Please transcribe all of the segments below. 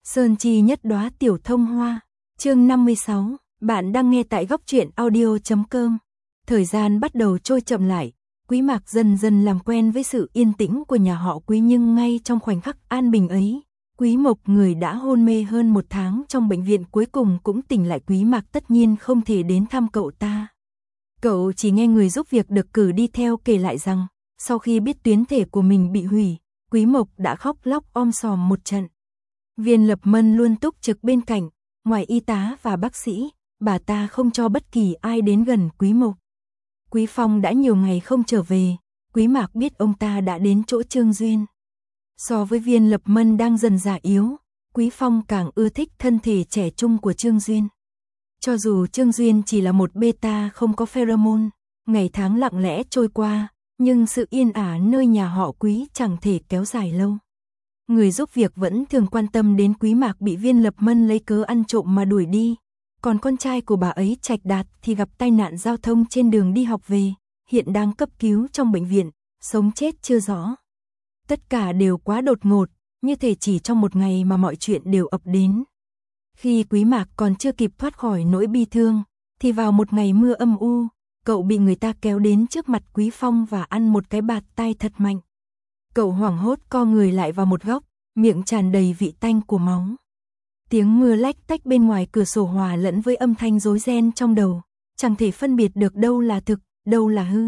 Sơn chi nhất đóa tiểu thông hoa. Chương 56, bạn đang nghe tại góc truyện audio.com. Thời gian bắt đầu trôi chậm lại, Quý Mạc dần dần làm quen với sự yên tĩnh của nhà họ Quý, nhưng ngay trong khoảnh khắc an bình ấy, Quý Mộc, người đã hôn mê hơn 1 tháng trong bệnh viện, cuối cùng cũng tỉnh lại. Quý Mạc tất nhiên không thể đến thăm cậu ta. Cậu chỉ nghe người giúp việc được cử đi theo kể lại rằng, sau khi biết tuyến thể của mình bị hủy, Quý Mộc đã khóc lóc om sòm một trận. Viên Lập Mân luôn túc trực bên cạnh, ngoài y tá và bác sĩ, bà ta không cho bất kỳ ai đến gần Quý Mộc. Quý Phong đã nhiều ngày không trở về, Quý Mạc biết ông ta đã đến chỗ Trương Duyên. So với Viên Lập Mân đang dần già yếu, Quý Phong càng ưa thích thân thể trẻ trung của Trương Duyên. Cho dù Trương Duyên chỉ là một beta không có pheromone, ngày tháng lặng lẽ trôi qua, nhưng sự yên ả nơi nhà họ Quý chẳng thể kéo dài lâu. Người giúp việc vẫn thường quan tâm đến Quý Mạc bị Viên Lập Mân lấy cớ ăn trộm mà đuổi đi, còn con trai của bà ấy Trạch Đạt thì gặp tai nạn giao thông trên đường đi học về, hiện đang cấp cứu trong bệnh viện, sống chết chưa rõ. Tất cả đều quá đột ngột, như thể chỉ trong một ngày mà mọi chuyện đều ập đến. Khi Quý Mạc còn chưa kịp thoát khỏi nỗi bi thương, thì vào một ngày mưa âm u, cậu bị người ta kéo đến trước mặt Quý Phong và ăn một cái bạt tai thật mạnh. Cậu hoảng hốt co người lại vào một góc, miệng tràn đầy vị tanh của máu. Tiếng mưa lách tách bên ngoài cửa sổ hòa lẫn với âm thanh rối ren trong đầu, chẳng thể phân biệt được đâu là thực, đâu là hư.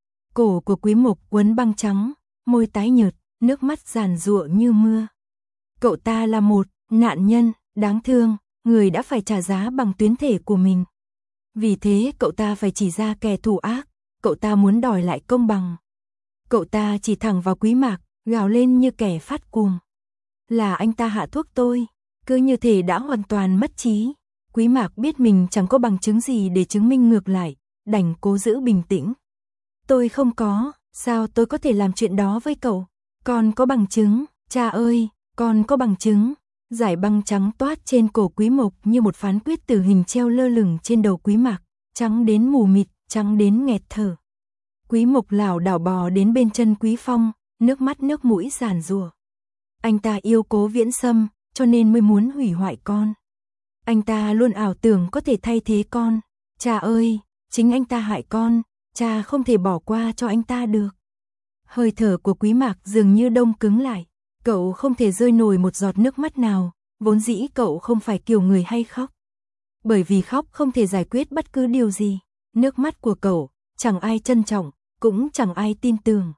Cổ của Quý Mộc quấn băng trắng, môi tái nhợt, nước mắt giàn giụa như mưa. Cậu ta là một nạn nhân đáng thương, người đã phải trả giá bằng tuyến thể của mình. Vì thế cậu ta phải chỉ ra kẻ thù ác, cậu ta muốn đòi lại công bằng. Cậu ta chỉ thẳng vào Quý Mạc, gào lên như kẻ phát cuồng. Là anh ta hạ thuốc tôi, cứ như thể đã hoàn toàn mất trí. Quý Mạc biết mình chẳng có bằng chứng gì để chứng minh ngược lại, đành cố giữ bình tĩnh. Tôi không có, sao tôi có thể làm chuyện đó với cậu? Con có bằng chứng, cha ơi, con có bằng chứng. Dải băng trắng toát trên cổ Quý Mộc như một phán quyết tử hình treo lơ lửng trên đầu Quý Mạc, trắng đến mù mịt, trắng đến nghẹt thở. Quý Mộc lảo đảo bò đến bên chân Quý Phong, nước mắt nước mũi giàn giụa. Anh ta yêu Cố Viễn Sâm, cho nên mới muốn hủy hoại con. Anh ta luôn ảo tưởng có thể thay thế con. Cha ơi, chính anh ta hại con, cha không thể bỏ qua cho anh ta được. Hơi thở của Quý Mạc dường như đông cứng lại. Cậu không thể rơi nổi một giọt nước mắt nào, vốn dĩ cậu không phải kiểu người hay khóc. Bởi vì khóc không thể giải quyết bất cứ điều gì. Nước mắt của cậu, chẳng ai trân trọng, cũng chẳng ai tin tưởng.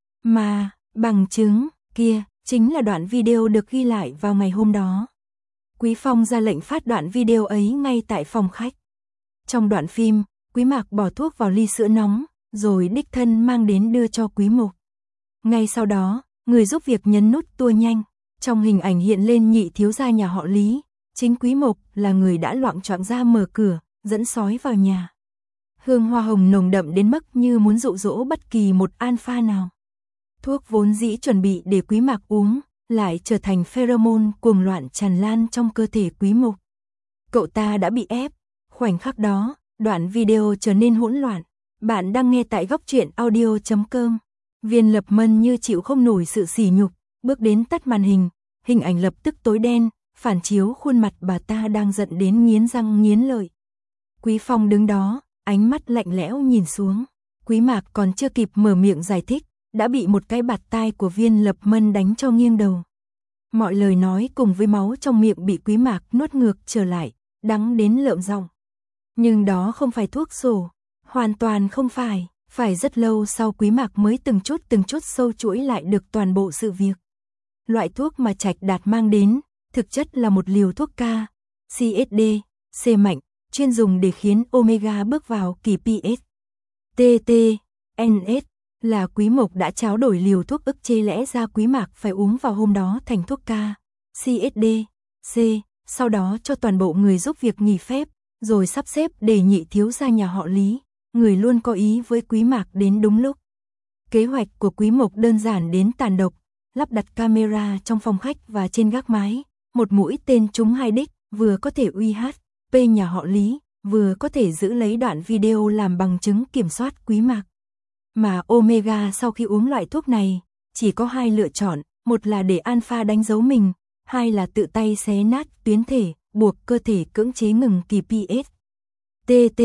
Mà, bằng chứng, kia, chính là đoạn video được ghi lại vào ngày hôm đó. Quý Phong ra lệnh phát đoạn video ấy ngay tại phòng khách. Trong đoạn phim, Quý Mạc bỏ thuốc vào ly sữa nóng, rồi đích thân mang đến đưa cho Quý Mộc. Ngay sau đó, người giúp việc nhấn nút tua nhanh. Trong hình ảnh hiện lên nhị thiếu gia nhà họ Lý, chính Quý Mộc là người đã loạng choạng ra mở cửa, dẫn sói vào nhà. Hương hoa hồng nồng đậm đến mức như muốn dụ dỗ bất kỳ một alpha nào. Thuốc vốn dĩ chuẩn bị để Quý Mạc uống, lại trở thành pheromone cuồng loạn tràn lan trong cơ thể Quý Mộc. Cậu ta đã bị ép. Khoảnh khắc đó, đoạn video trở nên hỗn loạn. Bạn đang nghe tại góc truyện audio.com. Viên Lập Mân như chịu không nổi sự sỉ nhục, bước đến tắt màn hình, hình ảnh lập tức tối đen, phản chiếu khuôn mặt bà ta đang giận đến nghiến răng nghiến lợi. Quý Phong đứng đó, ánh mắt lạnh lẽo nhìn xuống. Quý Mạc còn chưa kịp mở miệng giải thích, đã bị một cái bạt tai của Viên Lập Mân đánh cho nghiêng đầu. Mọi lời nói cùng với máu trong miệng bị Quý Mạc nuốt ngược trở lại, đắng đến lợm giọng. Nhưng đó không phải thuốc sổ, hoàn toàn không phải. Phải rất lâu sau Quý Mạc mới từng chút sâu chuỗi lại được toàn bộ sự việc. Loại thuốc mà Trạch Đạt mang đến, thực chất là một liều thuốc K, CSD, C mạnh, chuyên dùng để khiến Omega bước vào kỳ PS. TT, NS, là Quý Mộc đã tráo đổi liều thuốc ức chế lẽ ra Quý Mạc phải uống vào hôm đó thành thuốc K, CSD, C, sau đó cho toàn bộ người giúp việc nghỉ phép, rồi sắp xếp để nhị thiếu gia nhà họ Lý, người luôn có ý với Quý Mạc đến đúng lúc. Kế hoạch của Quý Mộc đơn giản đến tàn độc, lắp đặt camera trong phòng khách và trên gác mái, một mũi tên trúng 2 đích, vừa có thể uy HP nhà họ Lý, vừa có thể giữ lấy đoạn video làm bằng chứng kiểm soát Quý Mạc. Mà Omega sau khi uống loại thuốc này, chỉ có 2 lựa chọn, một là để alpha đánh dấu mình, hai là tự tay xé nát tuyến thể, buộc cơ thể cưỡng chế ngừng kỳ PS. TT,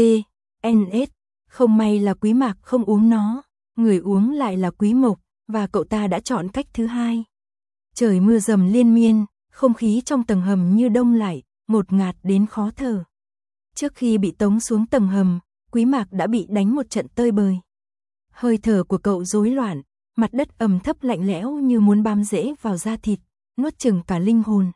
NS, không may là Quý Mạc không uống nó, người uống lại là Quý Mộc, và cậu ta đã chọn cách thứ hai. Trời mưa dầm liên miên, không khí trong tầng hầm như đông lại, ngột ngạt đến khó thở. Trước khi bị tống xuống tầng hầm, Quý Mạc đã bị đánh một trận tơi bời. Hơi thở của cậu rối loạn, mặt đất ẩm thấp lạnh lẽo như muốn bám rễ vào da thịt, nuốt chửng cả linh hồn.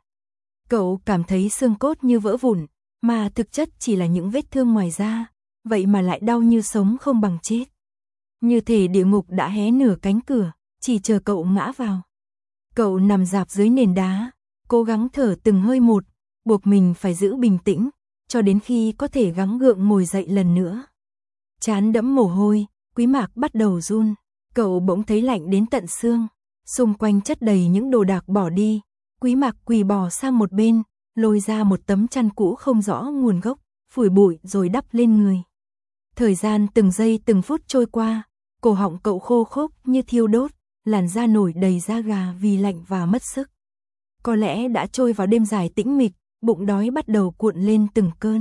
Cậu cảm thấy xương cốt như vỡ vụn, mà thực chất chỉ là những vết thương ngoài da, vậy mà lại đau như sống không bằng chết. Như thể địa ngục đã hé nửa cánh cửa, chỉ chờ cậu ngã vào. Cậu nằm rạp dưới nền đá, cố gắng thở từng hơi một, buộc mình phải giữ bình tĩnh, cho đến khi có thể gắng gượng ngồi dậy lần nữa. Trán đẫm mồ hôi, Quý Mạc bắt đầu run, cậu bỗng thấy lạnh đến tận xương, xung quanh chất đầy những đồ đạc bỏ đi. Quý Mạc quỳ bò sang một bên, lôi ra một tấm chăn cũ không rõ nguồn gốc, phủi bụi rồi đắp lên người. Thời gian từng giây từng phút trôi qua, cổ họng cậu khô khốc như thiêu đốt, làn da nổi đầy da gà vì lạnh và mất sức. Có lẽ đã trôi vào đêm dài tĩnh mịch, bụng đói bắt đầu cuộn lên từng cơn.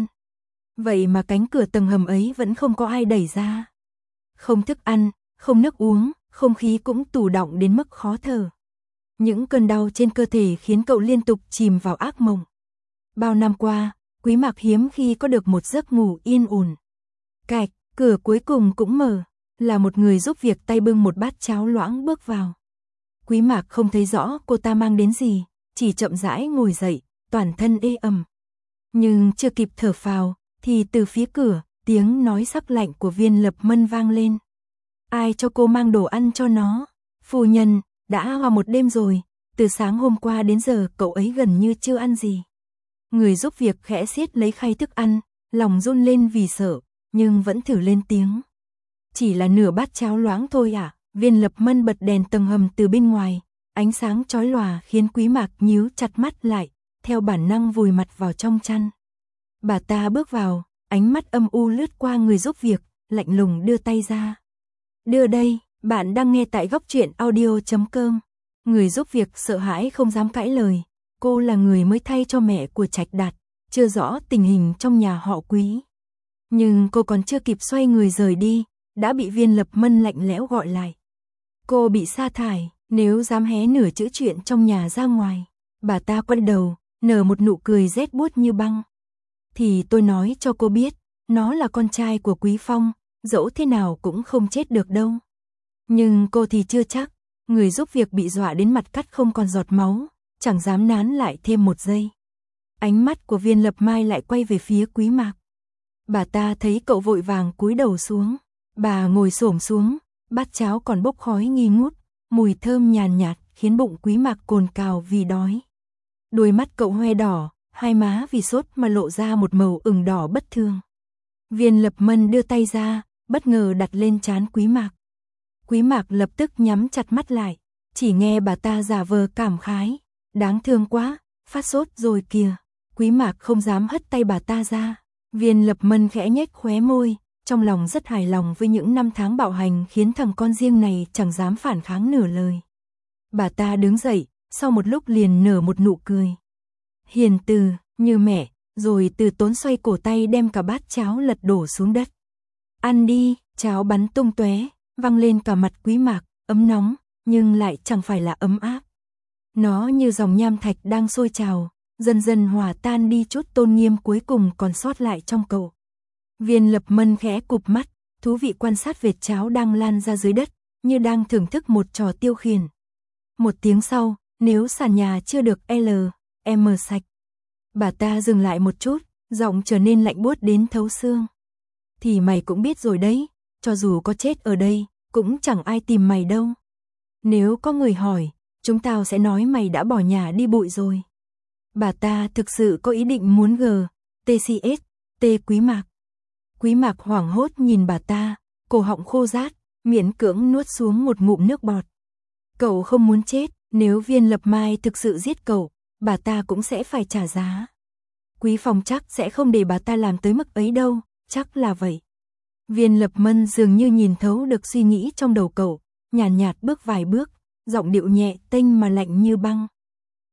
Vậy mà cánh cửa tầng hầm ấy vẫn không có ai đẩy ra. Không thức ăn, không nước uống, không khí cũng tù đọng đến mức khó thở. Những cơn đau trên cơ thể khiến cậu liên tục chìm vào ác mộng. Bao năm qua, Quý Mạc hiếm khi có được một giấc ngủ yên ổn. Cạch, cửa cuối cùng cũng mở, là một người giúp việc tay bưng một bát cháo loãng bước vào. Quý Mạc không thấy rõ cô ta mang đến gì, chỉ chậm rãi ngồi dậy, toàn thân ê ẩm. Nhưng chưa kịp thở phào, thì từ phía cửa, tiếng nói sắc lạnh của Viên Lập Mân vang lên. Ai cho cô mang đồ ăn cho nó? Phu nhân, đã qua một đêm rồi, từ sáng hôm qua đến giờ cậu ấy gần như chưa ăn gì. Người giúp việc khẽ siết lấy khay thức ăn, lòng run lên vì sợ, nhưng vẫn thử lên tiếng. Chỉ là nửa bát cháo loãng thôi à? Viên Lập Mân bật đèn tầng hầm từ bên ngoài, ánh sáng chói lòa khiến Quý Mạc nhíu chặt mắt lại, theo bản năng vùi mặt vào trong chăn. Bà ta bước vào, ánh mắt âm u lướt qua người giúp việc, lạnh lùng đưa tay ra. Đưa đây, bạn đang nghe tại góc truyện audio.com. Người giúp việc sợ hãi không dám cãi lời. Cô là người mới thay cho mẹ của Trạch Đạt, chưa rõ tình hình trong nhà họ Quý. Nhưng cô còn chưa kịp xoay người rời đi, đã bị Viên Lập Mân lạnh lẽo gọi lại. Cô bị sa thải, nếu dám hé nửa chữ chuyện trong nhà ra ngoài. Bà ta quay đầu, nở một nụ cười rét buốt như băng. Thì tôi nói cho cô biết, nó là con trai của Quý Phong, dẫu thế nào cũng không chết được đâu. Nhưng cô thì chưa chắc, người giúp việc bị dọa đến mặt cắt không còn giọt máu, chẳng dám nán lại thêm một giây. Ánh mắt của Viên Lập Mai lại quay về phía Quý Mạc. Bà ta thấy cậu vội vàng cúi đầu xuống, bà ngồi xổm xuống, bát cháo còn bốc khói nghi ngút, mùi thơm nhàn nhạt khiến bụng Quý Mạc cồn cào vì đói. Đôi mắt cậu hoe đỏ, hai má vì sốt mà lộ ra một màu ửng đỏ bất thường. Viên Lập Mân đưa tay ra, bất ngờ đặt lên trán Quý Mạc. Quý Mạc lập tức nhắm chặt mắt lại, chỉ nghe bà ta giả vờ cảm khái. Đáng thương quá, phát sốt rồi kìa. Quý Mạc không dám hất tay bà ta ra. Viên Lập Mân khẽ nhếch khóe môi, trong lòng rất hài lòng với những năm tháng bạo hành khiến thằng con riêng này chẳng dám phản kháng nửa lời. Bà ta đứng dậy, sau một lúc liền nở một nụ cười. Hiền từ, như mẹ, rồi từ tốn xoay cổ tay đem cả bát cháo lật đổ xuống đất. Ăn đi, cháo bắn tung tóe, văng lên cả mặt Quý Mạc, ấm nóng, nhưng lại chẳng phải là ấm áp. Nó như dòng nham thạch đang sôi trào, dần dần hòa tan đi chút tôn nghiêm cuối cùng còn sót lại trong cậu. Viên Lập Mân khẽ cụp mắt, thú vị quan sát vệt cháo đang lan ra dưới đất, như đang thưởng thức một trò tiêu khiển. Một tiếng sau, nếu sàn nhà chưa được LM sạch. Bà ta dừng lại một chút, giọng trở nên lạnh buốt đến thấu xương. Thì mày cũng biết rồi đấy, cho dù có chết ở đây, cũng chẳng ai tìm mày đâu. Nếu có người hỏi, chúng tao sẽ nói mày đã bỏ nhà đi bụi rồi. Bà ta thực sự có ý định muốn TCS, Quý Mạc. Quý Mạc hoảng hốt nhìn bà ta, cổ họng khô rát, miễn cưỡng nuốt xuống một ngụm nước bọt. Cậu không muốn chết, nếu Viên Lập Mai thực sự giết cậu, bà ta cũng sẽ phải trả giá. Quý Phong chắc sẽ không để bà ta làm tới mức ấy đâu, chắc là vậy. Viên Lập Mân dường như nhìn thấu được suy nghĩ trong đầu cậu, nhàn nhạt bước vài bước, giọng điệu nhẹ tênh mà lạnh như băng.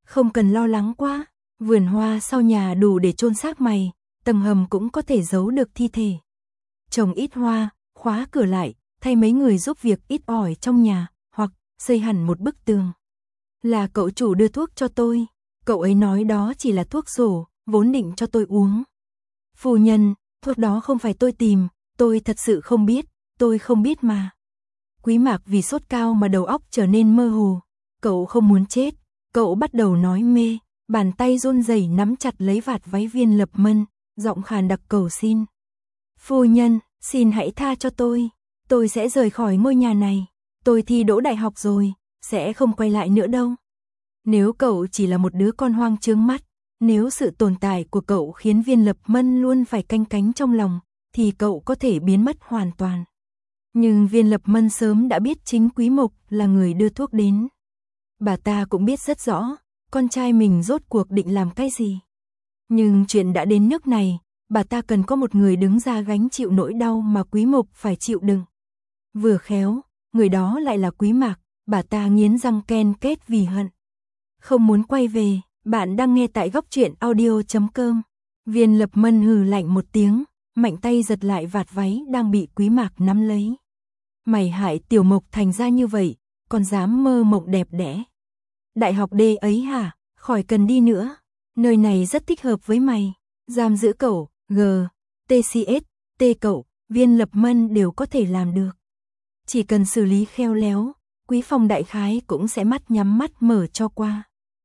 Không cần lo lắng quá, vườn hoa sau nhà đủ để chôn xác mày, tầng hầm cũng có thể giấu được thi thể. Trồng ít hoa, khóa cửa lại, thay mấy người giúp việc ít ỏi trong nhà, hoặc xây hẳn một bức tường. Là cậu chủ đưa thuốc cho tôi, cậu ấy nói đó chỉ là thuốc sổ, vốn định cho tôi uống. Phu nhân, thuốc đó không phải tôi tìm, tôi thật sự không biết, tôi không biết mà. Quý Mạc vì sốt cao mà đầu óc trở nên mơ hồ, cậu không muốn chết, cậu bắt đầu nói mê, bàn tay run rẩy nắm chặt lấy vạt váy Viên Lập Mân, giọng khàn đặc cầu xin. Phu nhân, xin hãy tha cho tôi sẽ rời khỏi ngôi nhà này, tôi thi đỗ đại học rồi, sẽ không quay lại nữa đâu. Nếu cậu chỉ là một đứa con hoang trướng mắt, nếu sự tồn tại của cậu khiến Viên Lập Mân luôn phải canh cánh trong lòng, thì cậu có thể biến mất hoàn toàn. Nhưng Viên Lập Mân sớm đã biết chính Quý Mộc là người đưa thuốc đến. Bà ta cũng biết rất rõ, con trai mình rốt cuộc định làm cái gì. Nhưng chuyện đã đến nước này, bà ta cần có một người đứng ra gánh chịu nỗi đau mà Quý Mộc phải chịu đựng. Vừa khéo, người đó lại là Quý Mạc, bà ta nghiến răng ken kết vì hận. Không muốn quay về, bạn đang nghe tại Góc Truyện Audio.com. Viên Lập Mân hừ lạnh một tiếng, mạnh tay giật lại vạt váy đang bị Quý Mạc nắm lấy. Mày hại Tiểu Mộc thành ra như vậy, còn dám mơ mộng đẹp đẽ. Đại học D ấy hả, khỏi cần đi nữa, nơi này rất thích hợp với mày. Giam giữ cậu, TCS, T cậu, Viên Lập Mân đều có thể làm được. Chỉ cần xử lý khéo léo, Quý Phong đại khái cũng sẽ mắt nhắm mắt mở cho qua.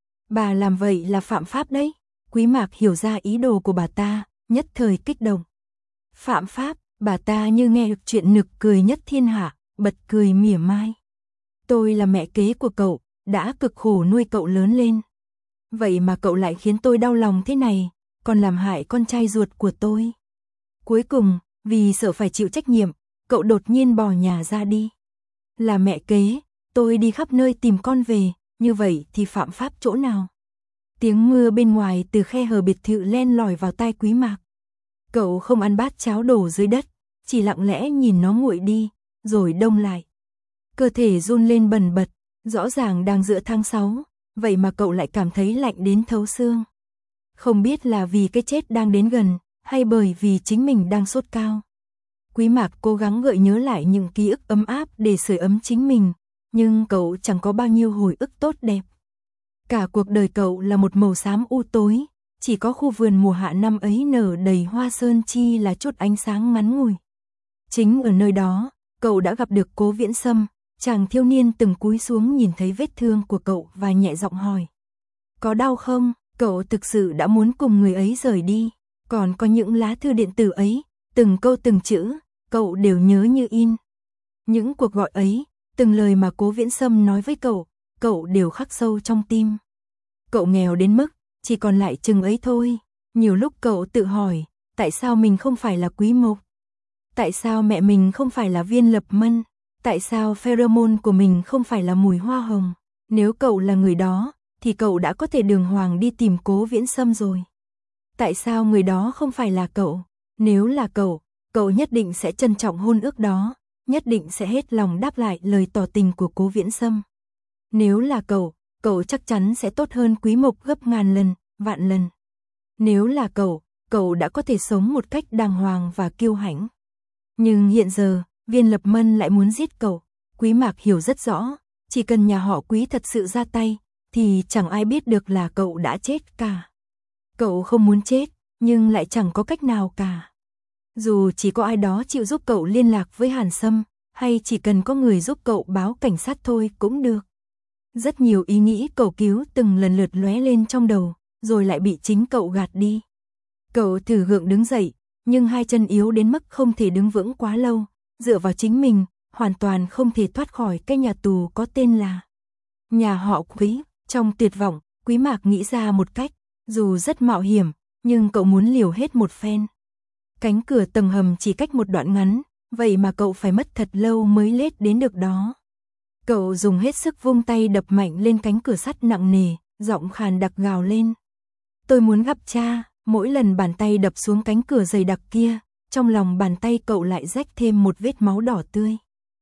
Bà làm vậy là phạm pháp đấy. Quý Mạc hiểu ra ý đồ của bà ta, nhất thời kích động. Phạm pháp, bà ta như nghe được chuyện nực cười nhất thiên hạ, bật cười mỉa mai. Tôi là mẹ kế của cậu, đã cực khổ nuôi cậu lớn lên. Vậy mà cậu lại khiến tôi đau lòng thế này, còn làm hại con trai ruột của tôi. Cuối cùng, vì sợ phải chịu trách nhiệm, cậu đột nhiên bỏ nhà ra đi. Là mẹ kế, tôi đi khắp nơi tìm con về, như vậy thì phạm pháp chỗ nào? Tiếng mưa bên ngoài từ khe hở biệt thự len lỏi vào tai Quý Mạc. Cậu không ăn bát cháo đổ dưới đất, chỉ lặng lẽ nhìn nó nguội đi, rồi đông lại. Cơ thể run lên bần bật, rõ ràng đang giữa tháng 6, vậy mà cậu lại cảm thấy lạnh đến thấu xương. Không biết là vì cái chết đang đến gần, hay bởi vì chính mình đang sốt cao. Quý Mạc cố gắng gợi nhớ lại những ký ức ấm áp để sưởi ấm chính mình, nhưng cậu chẳng có bao nhiêu hồi ức tốt đẹp. Cả cuộc đời cậu là một màu xám u tối, chỉ có khu vườn mùa hạ năm ấy nở đầy hoa sơn chi là chút ánh sáng ngắn ngủi. Chính ở nơi đó, cậu đã gặp được Cố Viễn Sâm, chàng thiếu niên từng cúi xuống nhìn thấy vết thương của cậu và nhẹ giọng hỏi. Có đau không? Cậu thực sự đã muốn cùng người ấy rời đi, còn có những lá thư điện tử ấy, từng câu từng chữ, cậu đều nhớ như in. Những cuộc gọi ấy, từng lời mà Cố Viễn Sâm nói với cậu đều khắc sâu trong tim. Cậu nghèo đến mức, chỉ còn lại chừng ấy thôi. Nhiều lúc cậu tự hỏi, tại sao mình không phải là Quý Mộc? Tại sao mẹ mình không phải là Viên Lập Mân? Tại sao pheromone của mình không phải là mùi hoa hồng? Nếu cậu là người đó, thì cậu đã có thể đường hoàng đi tìm Cố Viễn Sâm rồi. Tại sao người đó không phải là cậu? Nếu là cậu nhất định sẽ trân trọng hôn ước đó, nhất định sẽ hết lòng đáp lại lời tỏ tình của Cố Viễn Sâm. Nếu là cậu chắc chắn sẽ tốt hơn Quý Mộc gấp ngàn lần, vạn lần. Nếu là cậu đã có thể sống một cách đàng hoàng và kiêu hãnh. Nhưng hiện giờ, Viên Lập Mân lại muốn giết cậu. Quý Mạc hiểu rất rõ, chỉ cần nhà họ Quý thật sự ra tay, thì chẳng ai biết được là cậu đã chết cả. Cậu không muốn chết, nhưng lại chẳng có cách nào cả. Dù chỉ có ai đó chịu giúp cậu liên lạc với Hàn Sâm, hay chỉ cần có người giúp cậu báo cảnh sát thôi cũng được. Rất nhiều ý nghĩ cầu cứu từng lần lượt lóe lên trong đầu, rồi lại bị chính cậu gạt đi. Cậu thử gượng đứng dậy, nhưng hai chân yếu đến mức không thể đứng vững quá lâu, dựa vào chính mình, hoàn toàn không thể thoát khỏi cái nhà tù có tên là nhà họ Quý. Trong tuyệt vọng, Quý Mạc nghĩ ra một cách, dù rất mạo hiểm, nhưng cậu muốn liều hết một phen. Cánh cửa tầng hầm chỉ cách một đoạn ngắn, vậy mà cậu phải mất thật lâu mới lết đến được đó. Cậu dùng hết sức vung tay đập mạnh lên cánh cửa sắt nặng nề, giọng khàn đặc gào lên. Tôi muốn gặp cha. Mỗi lần bàn tay đập xuống cánh cửa dày đặc kia, trong lòng bàn tay cậu lại rách thêm một vết máu đỏ tươi.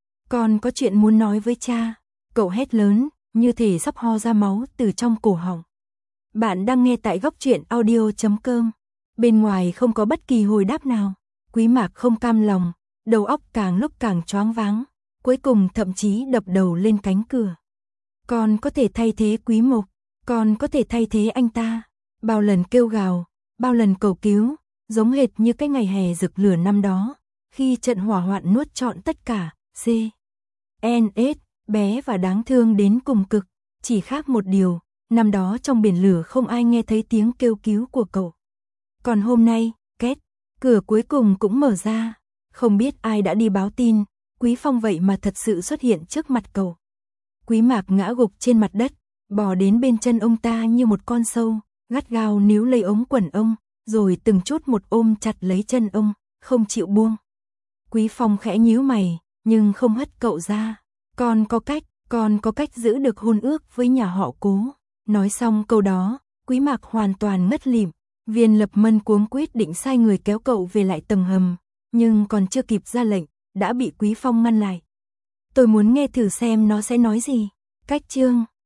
Con có chuyện muốn nói với cha, cậu hét lớn, như thể sắp ho ra máu từ trong cổ họng. Bạn đang nghe tại góc truyện audio.com. Bên ngoài không có bất kỳ hồi đáp nào. Quý Mạc không cam lòng, đầu óc càng lúc càng choáng váng, cuối cùng thậm chí đập đầu lên cánh cửa. Con có thể thay thế Quý Mộc, con có thể thay thế anh ta. Bao lần kêu gào, bao lần cầu cứu, giống hệt như cái ngày hè rực lửa năm đó, khi trận hỏa hoạn nuốt trọn tất cả. C.N.S. bé và đáng thương đến cùng cực, chỉ khác một điều, năm đó trong biển lửa không ai nghe thấy tiếng kêu cứu của cậu. Còn hôm nay, két, cửa cuối cùng cũng mở ra, không biết ai đã đi báo tin, Quý Phong vậy mà thật sự xuất hiện trước mặt cậu. Quý Mạc ngã gục trên mặt đất, bò đến bên chân ông ta như một con sâu, gắt gao níu lấy ống quần ông, rồi từng chút một ôm chặt lấy chân ông, không chịu buông. Quý Phong khẽ nhíu mày, nhưng không hất cậu ra. Con có cách giữ được hôn ước với nhà họ Cố. Nói xong câu đó, Quý Mạc hoàn toàn ngất lịm. Viên Lập Mân cuống quýt định sai người kéo cậu về lại tầng hầm, nhưng còn chưa kịp ra lệnh, đã bị Quý Phong ngăn lại. Tôi muốn nghe thử xem nó sẽ nói gì. Cách chương